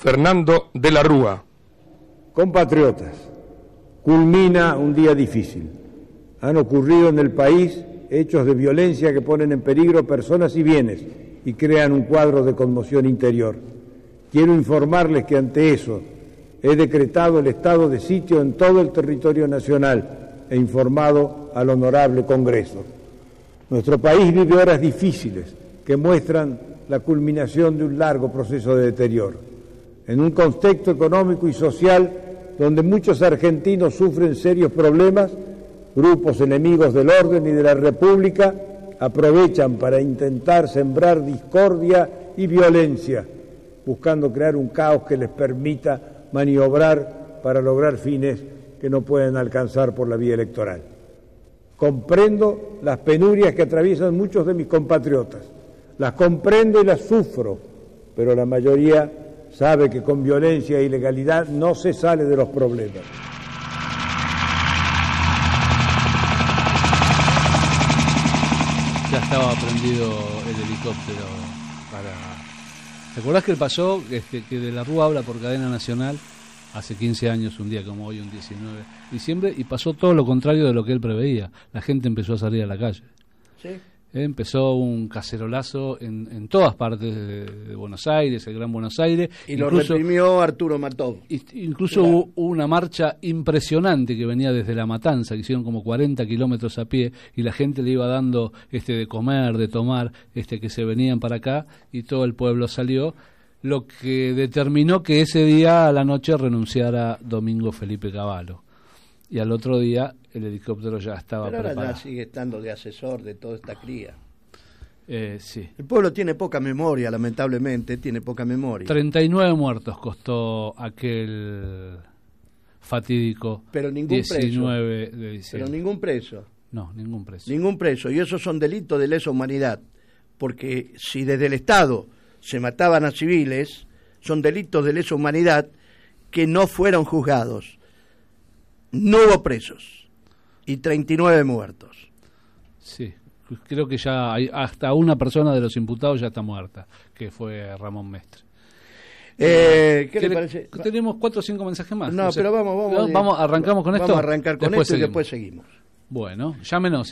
Fernando de la Rúa. Compatriotas, culmina un día difícil. Han ocurrido en el país hechos de violencia que ponen en peligro personas y bienes y crean un cuadro de conmoción interior. Quiero informarles que ante eso he decretado el estado de sitio en todo el territorio nacional e informado al Honorable Congreso. Nuestro país vive horas difíciles que muestran la culminación de un largo proceso de deterioro. En un contexto económico y social donde muchos argentinos sufren serios problemas, grupos enemigos del orden y de la República aprovechan para intentar sembrar discordia y violencia, buscando crear un caos que les permita maniobrar para lograr fines que no pueden alcanzar por la vía electoral. Comprendo las penurias que atraviesan muchos de mis compatriotas, las comprendo y las sufro, pero la mayoría sabe que con violencia e ilegalidad no se sale de los problemas. Ya estaba prendido el helicóptero para... ¿Te acordás que él pasó, que de la Rúa habla por cadena nacional hace 15 años, un día como hoy, un 19 de diciembre, y pasó todo lo contrario de lo que él preveía? La gente empezó a salir a la calle. ¿Sí? Empezó un cacerolazo en todas partes de Buenos Aires, el Gran Buenos Aires. Y lo reprimió Arturo Matov. Incluso claro. Hubo una marcha impresionante que venía desde La Matanza, que hicieron como 40 kilómetros a pie, y la gente le iba dando de comer, de tomar, que se venían para acá, y todo el pueblo salió, lo que determinó que ese día a la noche renunciara Domingo Felipe Cavallo. Y al otro día el helicóptero ya estaba preparado. Pero ahora ya sigue estando de asesor de toda esta cría. Sí. El pueblo tiene poca memoria, lamentablemente, tiene poca memoria. 39 muertos costó aquel fatídico pero ningún 19 preso. De diciembre. Pero ningún preso. No, ningún preso. Ningún preso, y esos son delitos de lesa humanidad, porque si desde el Estado se mataban a civiles, son delitos de lesa humanidad que no fueron juzgados. No hubo presos y 39 muertos. Sí, creo que ya hay hasta una persona de los imputados ya está muerta, que fue Ramón Mestre. ¿Qué le parece? Tenemos 4 o 5 mensajes más. No, pero arrancamos con esto. Vamos a arrancar con esto y después seguimos. Bueno, llámenos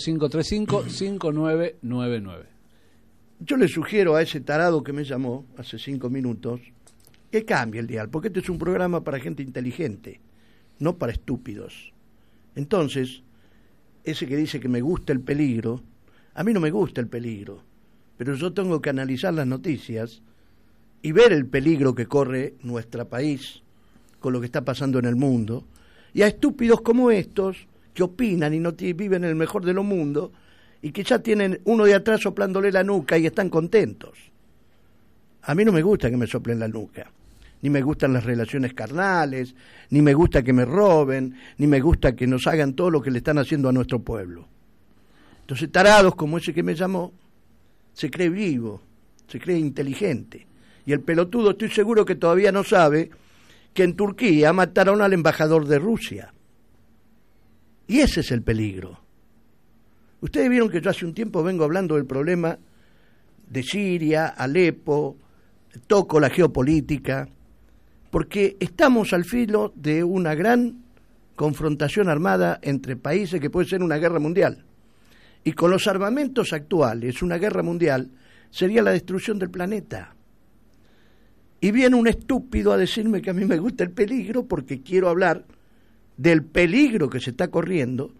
4535-5999. Yo le sugiero a ese tarado que me llamó hace 5 minutos que cambie el dial, porque este es un programa para gente inteligente, no para estúpidos. Entonces, ese que dice que me gusta el peligro, a mí no me gusta el peligro, pero yo tengo que analizar las noticias y ver el peligro que corre nuestro país con lo que está pasando en el mundo, y a estúpidos como estos que opinan y no viven en el mejor de los mundos y que ya tienen uno de atrás soplándole la nuca y están contentos. A mí no me gusta que me soplen la nuca. Ni me gustan las relaciones carnales, ni me gusta que me roben, ni me gusta que nos hagan todo lo que le están haciendo a nuestro pueblo. Entonces, tarados como ese que me llamó, se cree vivo, se cree inteligente. Y el pelotudo, estoy seguro que todavía no sabe que en Turquía mataron al embajador de Rusia. Y ese es el peligro. Ustedes vieron que yo hace un tiempo vengo hablando del problema de Siria, Alepo, toco la geopolítica, porque estamos al filo de una gran confrontación armada entre países que puede ser una guerra mundial. Y con los armamentos actuales, una guerra mundial sería la destrucción del planeta. Y viene un estúpido a decirme que a mí me gusta el peligro porque quiero hablar del peligro que se está corriendo.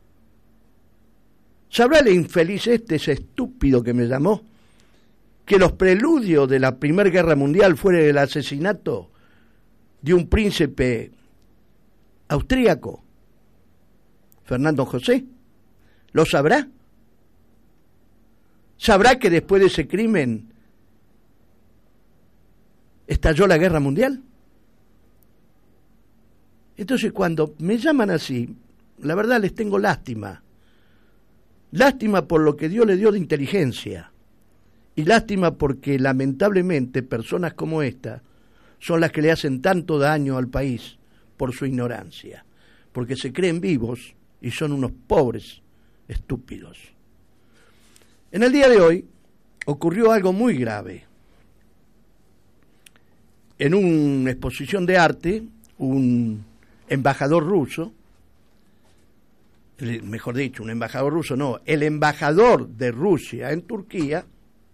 ¿Sabrá el infeliz ese estúpido que me llamó, que los preludios de la Primera Guerra Mundial fue el asesinato de un príncipe austríaco, Fernando José? ¿Lo sabrá? ¿Sabrá que después de ese crimen estalló la Guerra Mundial? Entonces, cuando me llaman así, la verdad les tengo lástima. Lástima por lo que Dios le dio de inteligencia. Y lástima porque, lamentablemente, personas como esta son las que le hacen tanto daño al país por su ignorancia. Porque se creen vivos y son unos pobres estúpidos. En el día de hoy ocurrió algo muy grave. en una exposición de arte, un embajador ruso, mejor dicho, un embajador ruso no, el embajador de Rusia en Turquía,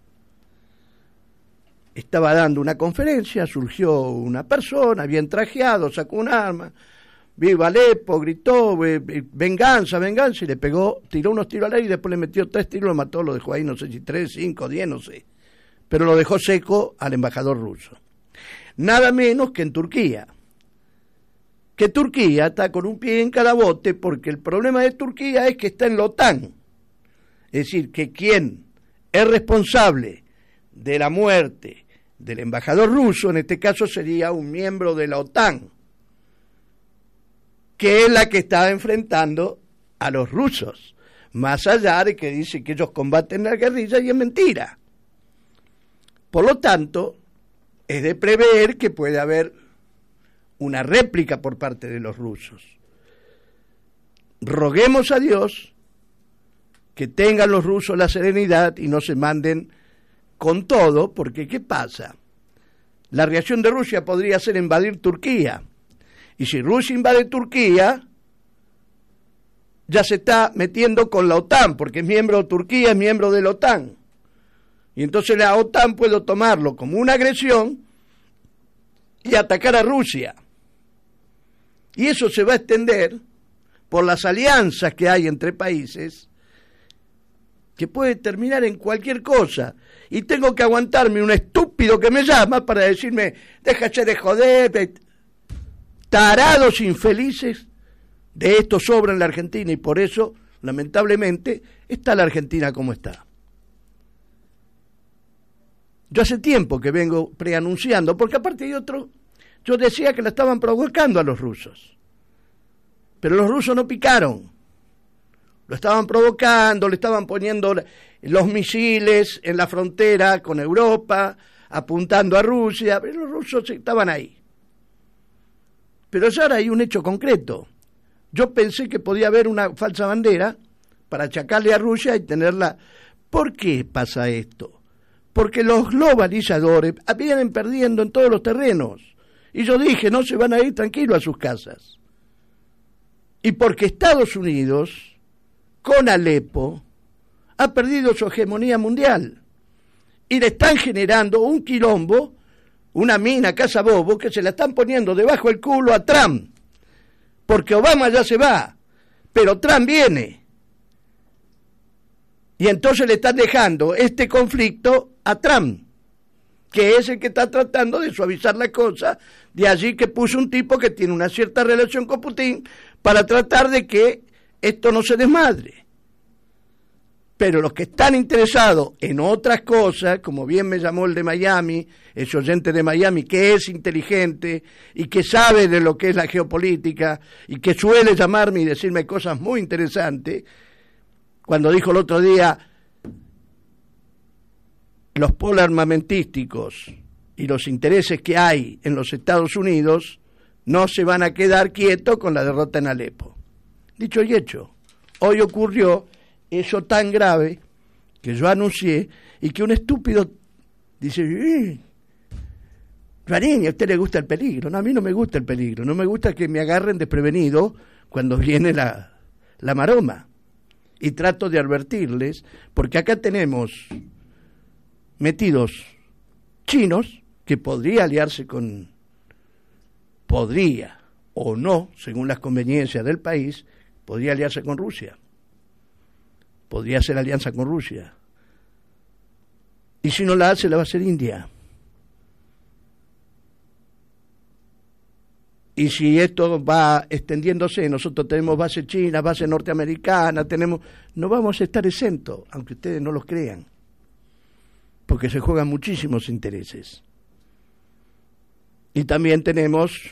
estaba dando una conferencia, surgió una persona bien trajeado, sacó un arma, viva Alepo, gritó, venganza, venganza, y le pegó, tiró unos tiros al aire y después le metió 3 tiros, lo mató, lo dejó ahí, no sé si 3, 5, 10, no sé, pero lo dejó seco al embajador ruso. Nada menos que en Turquía, que Turquía está con un pie en cada bote, porque el problema de Turquía es que está en la OTAN, es decir, que quien es responsable de la muerte del embajador ruso, en este caso sería un miembro de la OTAN, que es la que está enfrentando a los rusos, más allá de que dice que ellos combaten la guerrilla y es mentira. Por lo tanto, es de prever que puede haber una réplica por parte de los rusos. Roguemos a Dios que tengan los rusos la serenidad y no se manden con todo, porque ¿qué pasa? La reacción de Rusia podría ser invadir Turquía, y si Rusia invade Turquía, ya se está metiendo con la OTAN, porque es miembro de Turquía, es miembro de la OTAN, y entonces la OTAN puede tomarlo como una agresión y atacar a Rusia, y eso se va a extender por las alianzas que hay entre países, que puede terminar en cualquier cosa, y tengo que aguantarme un estúpido que me llama para decirme, déjate de joder, tarados infelices, de esto sobra en la Argentina, y por eso, lamentablemente, está la Argentina como está. Yo hace tiempo que vengo preanunciando, porque aparte de otro, yo decía que la estaban provocando a los rusos, pero los rusos no picaron. Lo estaban provocando, le estaban poniendo los misiles en la frontera con Europa, apuntando a Rusia, pero los rusos estaban ahí. Pero ya ahora hay un hecho concreto. Yo pensé que podía haber una falsa bandera para achacarle a Rusia y tenerla. ¿Por qué pasa esto? Porque los globalizadores vienen perdiendo en todos los terrenos. Y yo dije, no se van a ir tranquilos a sus casas. Y porque Estados Unidos, con Alepo, ha perdido su hegemonía mundial y le están generando un quilombo, una mina casa bobo que se la están poniendo debajo del culo a Trump, porque Obama ya se va, pero Trump viene, y entonces le están dejando este conflicto a Trump, que es el que está tratando de suavizar la cosa, de allí que puso un tipo que tiene una cierta relación con Putin para tratar de que esto no se desmadre. Pero los que están interesados en otras cosas, como bien me llamó el de Miami, ese oyente de Miami que es inteligente y que sabe de lo que es la geopolítica y que suele llamarme y decirme cosas muy interesantes, cuando dijo el otro día, los polos armamentísticos y los intereses que hay en los Estados Unidos no se van a quedar quietos con la derrota en Alepo. Dicho y hecho, hoy ocurrió eso tan grave que yo anuncié y que un estúpido dice, Juanín, ¿a usted le gusta el peligro? No, a mí no me gusta el peligro, no me gusta que me agarren desprevenido cuando viene la maroma. Y trato de advertirles, porque acá tenemos metidos chinos que podría aliarse podría o no, según las conveniencias del país, podría aliarse con Rusia. Podría hacer alianza con Rusia. Y si no la hace, la va a hacer India. Y si esto va extendiéndose, nosotros tenemos base china, base norteamericana, no vamos a estar exentos, aunque ustedes no los crean, porque se juegan muchísimos intereses. Y también tenemos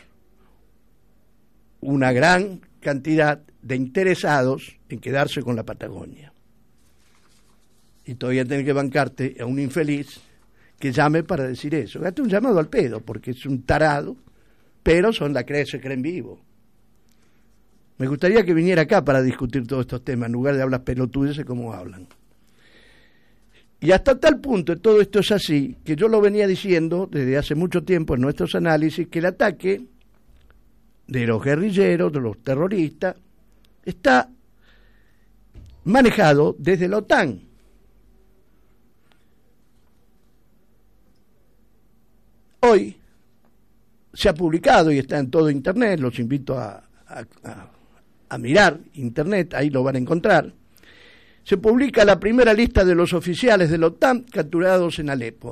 una gran cantidad de interesados en quedarse con la Patagonia. Y todavía tenés que bancarte a un infeliz que llame para decir eso. Hazte un llamado al pedo, porque es un tarado, pero se creen vivo. Me gustaría que viniera acá para discutir todos estos temas, en lugar de hablar pelotudeces como hablan. Y hasta tal punto todo esto es así, que yo lo venía diciendo desde hace mucho tiempo en nuestros análisis, que el ataque de los guerrilleros, de los terroristas, está manejado desde la OTAN. Hoy se ha publicado y está en todo Internet, los invito a mirar Internet, ahí lo van a encontrar. Se publica la primera lista de los oficiales de la OTAN capturados en Alepo.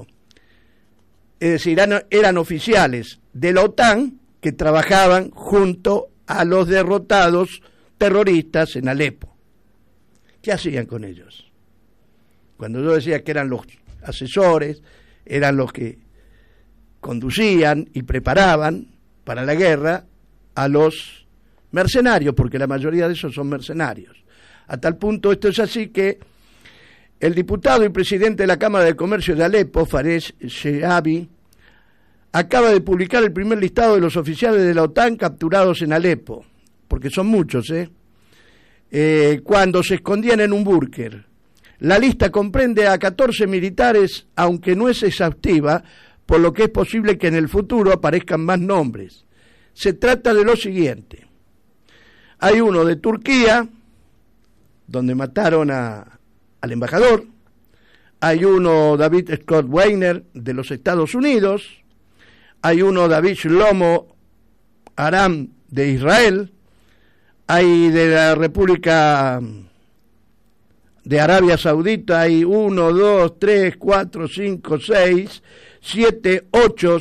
Es decir, eran oficiales de la OTAN que trabajaban junto a los derrotados terroristas en Alepo. ¿Qué hacían con ellos? Cuando yo decía que eran los asesores, eran los que conducían y preparaban para la guerra a los mercenarios, porque la mayoría de esos son mercenarios. A tal punto esto es así que el diputado y presidente de la Cámara de Comercio de Alepo, Fares Shehabi, acaba de publicar el primer listado de los oficiales de la OTAN capturados en Alepo, porque son muchos, cuando se escondían en un búnker. La lista comprende a 14 militares, aunque no es exhaustiva, por lo que es posible que en el futuro aparezcan más nombres. Se trata de lo siguiente. Hay uno de Turquía, donde mataron al embajador. Hay uno, David Scott Weiner, de los Estados Unidos. Hay uno, David Shlomo Aram, de Israel. Hay de la República de Arabia Saudita, hay 1, 2, 3, 4, 5, 6, 7, 8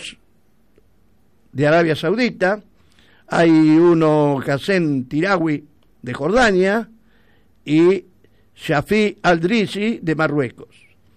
de Arabia Saudita. Hay uno, Hassan Tirawi, de Jordania, y Shafi al-Drisi, de Marruecos.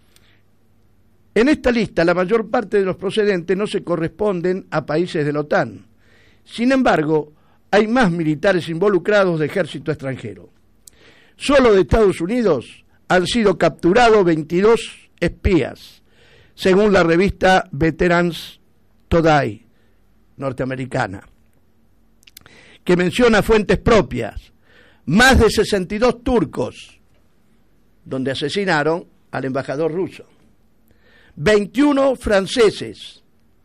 En esta lista, la mayor parte de los procedentes no se corresponden a países de la OTAN. Sin embargo, hay más militares involucrados de ejército extranjero. Solo de Estados Unidos han sido capturados 22 espías, según la revista Veterans Today, norteamericana, que menciona fuentes propias. Más de 62 turcos, donde asesinaron al embajador ruso. 21 franceses,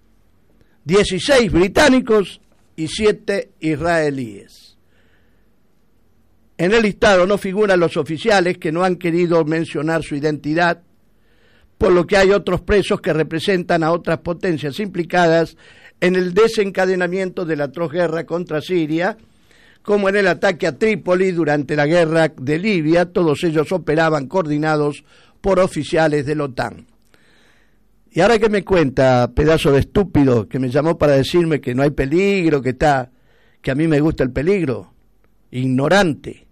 16 británicos y 7 israelíes. En el listado no figuran los oficiales que no han querido mencionar su identidad, por lo que hay otros presos que representan a otras potencias implicadas en el desencadenamiento de la atroz guerra contra Siria, como en el ataque a Trípoli durante la guerra de Libia. Todos ellos operaban coordinados por oficiales de la OTAN. Y ahora que me cuenta, pedazo de estúpido, que me llamó para decirme que no hay peligro, que a mí me gusta el peligro, ignorante.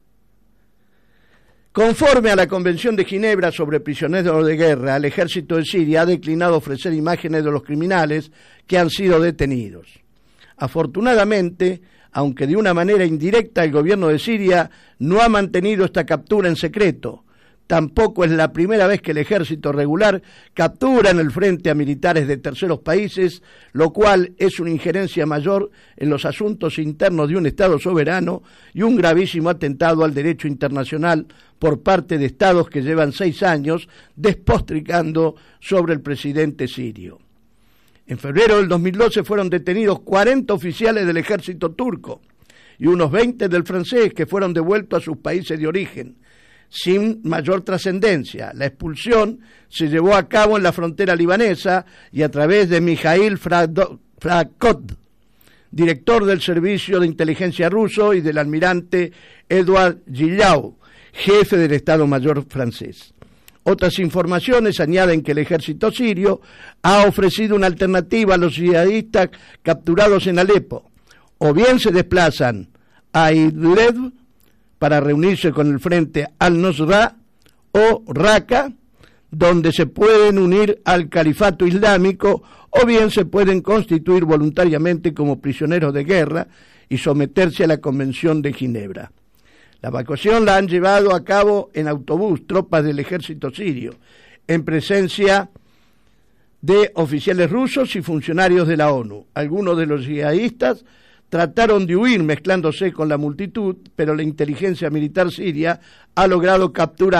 Conforme a la Convención de Ginebra sobre prisioneros de guerra, el ejército de Siria ha declinado ofrecer imágenes de los criminales que han sido detenidos. Afortunadamente, aunque de una manera indirecta, el gobierno de Siria no ha mantenido esta captura en secreto. Tampoco es la primera vez que el ejército regular captura en el frente a militares de terceros países, lo cual es una injerencia mayor en los asuntos internos de un Estado soberano y un gravísimo atentado al derecho internacional por parte de Estados que llevan 6 años despotricando sobre el presidente sirio. En febrero del 2012 fueron detenidos 40 oficiales del ejército turco y unos 20 del francés que fueron devueltos a sus países de origen, sin mayor trascendencia. La expulsión se llevó a cabo en la frontera libanesa y a través de Mikhail Frakod, director del servicio de inteligencia ruso, y del almirante Edouard Gilliau, jefe del Estado Mayor francés. Otras informaciones añaden que el ejército sirio ha ofrecido una alternativa a los yihadistas capturados en Alepo. O bien se desplazan a Idlib para reunirse con el frente al-Nusra, o Raqqa, donde se pueden unir al califato islámico, o bien se pueden constituir voluntariamente como prisioneros de guerra y someterse a la Convención de Ginebra. La evacuación la han llevado a cabo en autobús tropas del ejército sirio, en presencia de oficiales rusos y funcionarios de la ONU. Algunos de los yihadistas trataron de huir mezclándose con la multitud, pero la inteligencia militar siria ha logrado capturar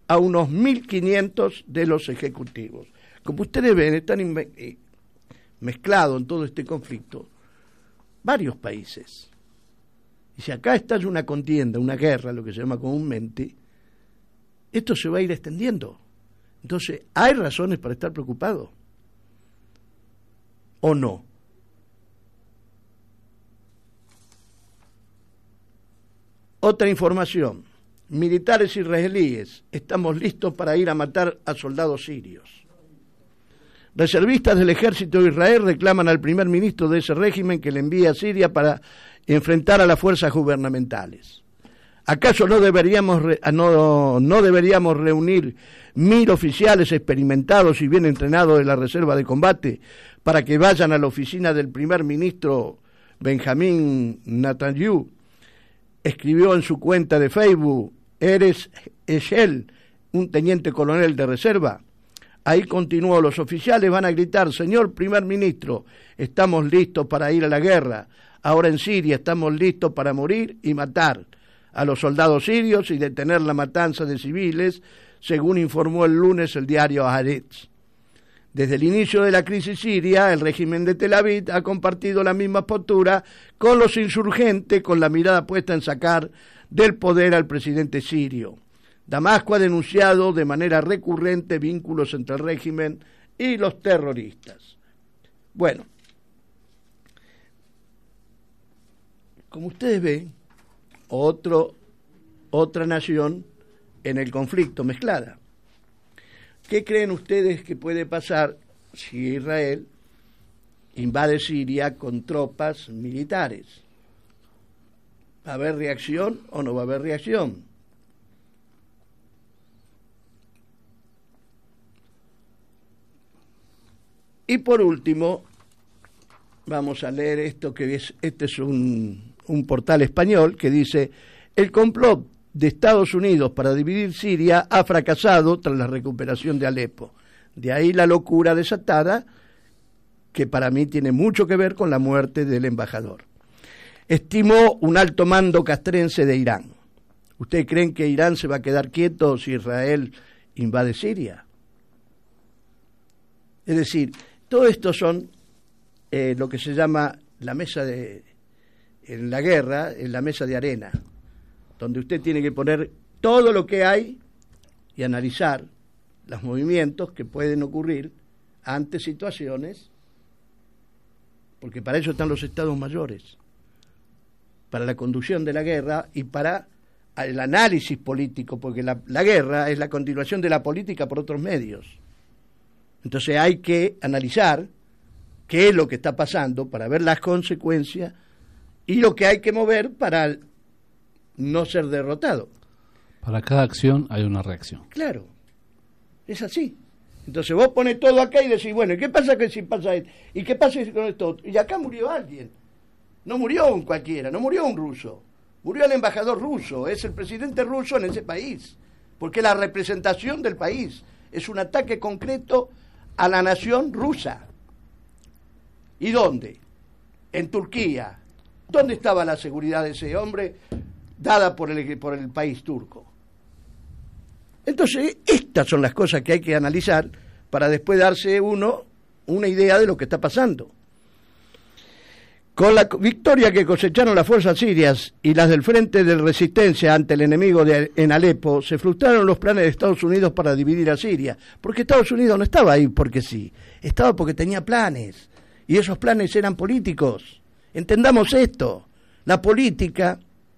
a unos 1.500 de los ejecutivos. Como ustedes ven, están mezclados en todo este conflicto varios países. Y si acá estalla una contienda, una guerra, lo que se llama comúnmente, esto se va a ir extendiendo. Entonces, ¿hay razones para estar preocupados? ¿O no? Otra información. Militares israelíes, estamos listos para ir a matar a soldados sirios. Reservistas del ejército de Israel reclaman al primer ministro de ese régimen que le envíe a Siria para enfrentar a las fuerzas gubernamentales. ¿Acaso no deberíamos reunir 1.000 oficiales experimentados y bien entrenados de la reserva de combate para que vayan a la oficina del primer ministro Benjamín Netanyahu? Escribió en su cuenta de Facebook Erez Eshel, un teniente coronel de reserva. Ahí continuó: los oficiales van a gritar: señor primer ministro, estamos listos para ir a la guerra. Ahora en Siria estamos listos para morir y matar a los soldados sirios y detener la matanza de civiles, según informó el lunes el diario Haaretz. Desde el inicio de la crisis siria, el régimen de Tel Aviv ha compartido la misma postura con los insurgentes, con la mirada puesta en sacar del poder al presidente sirio. Damasco ha denunciado de manera recurrente vínculos entre el régimen y los terroristas. Bueno, como ustedes ven, otra nación en el conflicto mezclada. ¿Qué creen ustedes que puede pasar si Israel invade Siria con tropas militares? ¿Va a haber reacción o no va a haber reacción? Y por último, vamos a leer esto este es un portal español que dice: el complot de Estados Unidos para dividir Siria ha fracasado tras la recuperación de Alepo. De ahí la locura desatada, que para mí tiene mucho que ver con la muerte del embajador. Estimó un alto mando castrense de Irán. ¿Ustedes creen que Irán se va a quedar quieto si Israel invade Siria? Es decir, todo esto son lo que se llama la mesa en la guerra, en la mesa de arena, donde usted tiene que poner todo lo que hay y analizar los movimientos que pueden ocurrir ante situaciones, porque para eso están los estados mayores, para la conducción de la guerra y para el análisis político, porque la guerra es la continuación de la política por otros medios. Entonces hay que analizar qué es lo que está pasando para ver las consecuencias y lo que hay que mover para no ser derrotado. Para cada acción hay una reacción. Claro, es así. Entonces vos pones todo acá y decís, bueno, ¿y qué pasa si pasa esto? ¿Y qué pasa con esto? Y acá murió alguien. No murió un cualquiera, no murió un ruso. Murió el embajador ruso, es el presidente ruso en ese país. Porque la representación del país es un ataque concreto a la nación rusa. ¿Y dónde? En Turquía. ¿Dónde estaba la seguridad de ese hombre dada por el país turco? Entonces, estas son las cosas que hay que analizar para después darse uno una idea de lo que está pasando. Con la victoria que cosecharon las fuerzas sirias y las del Frente de Resistencia ante el enemigo en Alepo, se frustraron los planes de Estados Unidos para dividir a Siria, porque Estados Unidos no estaba ahí porque sí, estaba porque tenía planes, y esos planes eran políticos. Entendamos esto, la política,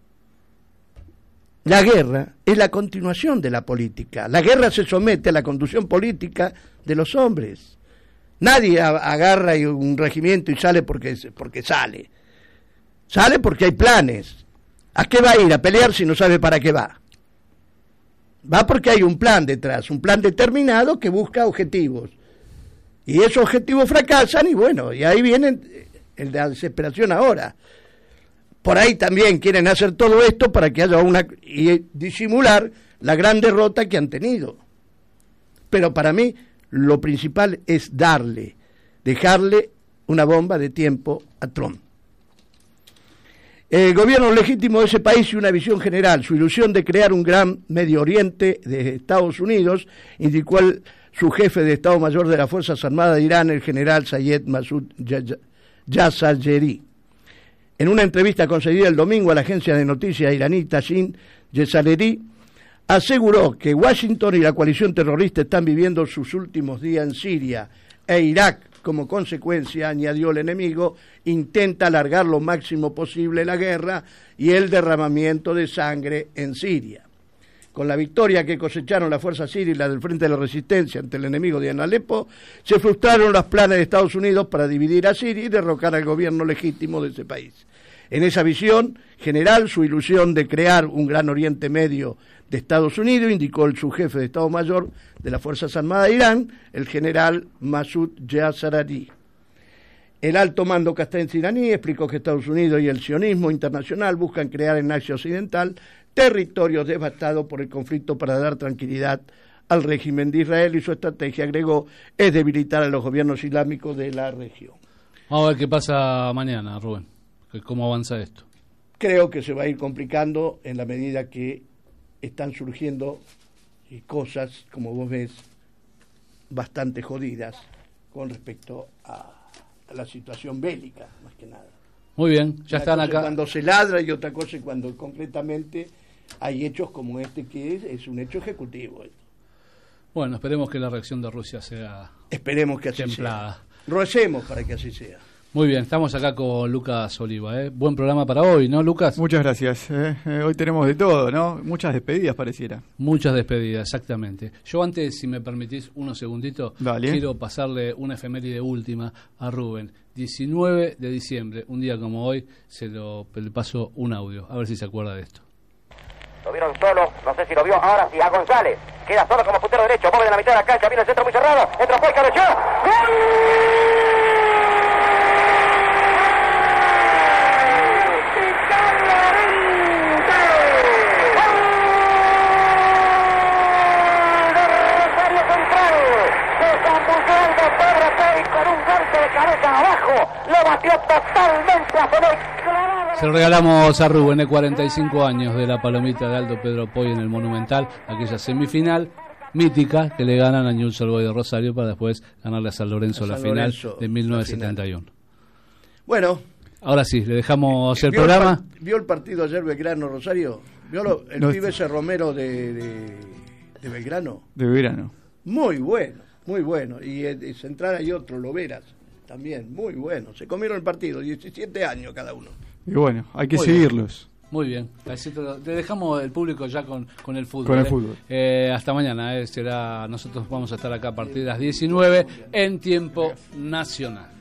la guerra es la continuación de la política. La guerra se somete a la conducción política de los hombres. Nadie agarra un regimiento y sale porque sale. Sale porque hay planes. ¿A qué va a ir? A pelear si no sabe para qué va. Va porque hay un plan detrás, un plan determinado que busca objetivos. Y esos objetivos fracasan y bueno, y ahí viene la desesperación ahora. Por ahí también quieren hacer todo esto para que haya y disimular la gran derrota que han tenido. Pero para mí lo principal es dejarle una bomba de tiempo a Trump. El gobierno legítimo de ese país y una visión general, su ilusión de crear un gran Medio Oriente de Estados Unidos, indicó su jefe de Estado Mayor de las Fuerzas Armadas de Irán, el general Sayed Masoud Jazayeri. En una entrevista concedida el domingo a la agencia de noticias iraní Tashin, Jazayeri aseguró que Washington y la coalición terrorista están viviendo sus últimos días en Siria e Irak. Como consecuencia, añadió el enemigo, intenta alargar lo máximo posible la guerra y el derramamiento de sangre en Siria. Con la victoria que cosecharon las fuerzas sirias y las del Frente de la Resistencia ante el enemigo de Alepo, se frustraron los planes de Estados Unidos para dividir a Siria y derrocar al gobierno legítimo de ese país. En esa visión general, su ilusión de crear un gran Oriente Medio de Estados Unidos, indicó el subjefe de Estado Mayor de las Fuerzas Armadas de Irán, el general Masoud Jazayeri. El alto mando castrense iraní explicó que Estados Unidos y el sionismo internacional buscan crear en Asia Occidental territorios devastados por el conflicto para dar tranquilidad al régimen de Israel, y su estrategia, agregó, es debilitar a los gobiernos islámicos de la región. Vamos a ver qué pasa mañana, Rubén, cómo avanza esto. Creo que se va a ir complicando en la medida que están surgiendo cosas, como vos ves, bastante jodidas con respecto a la situación bélica, más que nada. Muy bien, ya están acá. Cuando se ladra, y otra cosa cuando concretamente hay hechos como este, que es un hecho ejecutivo. Bueno, esperemos que la reacción de Rusia sea Esperemos que así templada. sea. Recemos para que así sea. Muy bien, estamos acá con Lucas Oliva. Buen programa para hoy, ¿no, Lucas? Muchas gracias. Hoy tenemos de todo, ¿no? Muchas despedidas pareciera. Muchas despedidas, exactamente. Yo antes, si me permitís unos segunditos, Dale. Quiero pasarle una efeméride última a Rubén. 19 de diciembre, un día como hoy, le paso un audio, a ver si se acuerda de esto. Lo vieron solo, no sé si lo vio, ahora sí, a González. Queda solo como puntero derecho, mueve en la mitad de la cancha, viene el centro muy cerrado, entró fue, cabeció. ¡Gol! Lo batió totalmente a Soler. Se lo regalamos a Rubén, de 45 años de la palomita de Aldo Pedro Poy en el Monumental, aquella semifinal mítica que le ganan a Newell's Old Boys de Rosario para después ganarle a San Lorenzo la final de 1971. Bueno, ahora sí, le dejamos el programa. ¿Vio el partido ayer Belgrano Rosario? ¿Vio el pibe ese Romero de Belgrano? De Belgrano. Muy bueno, muy bueno. Y Central hay otro, Loveras, también, muy bueno. Se comieron el partido, 17 años cada uno. Y bueno, hay que Muy seguirlos. Muy bien, le dejamos el público ya con el fútbol. Con el fútbol. Hasta mañana, nosotros vamos a estar acá a partir de las 19 en tiempo nacional.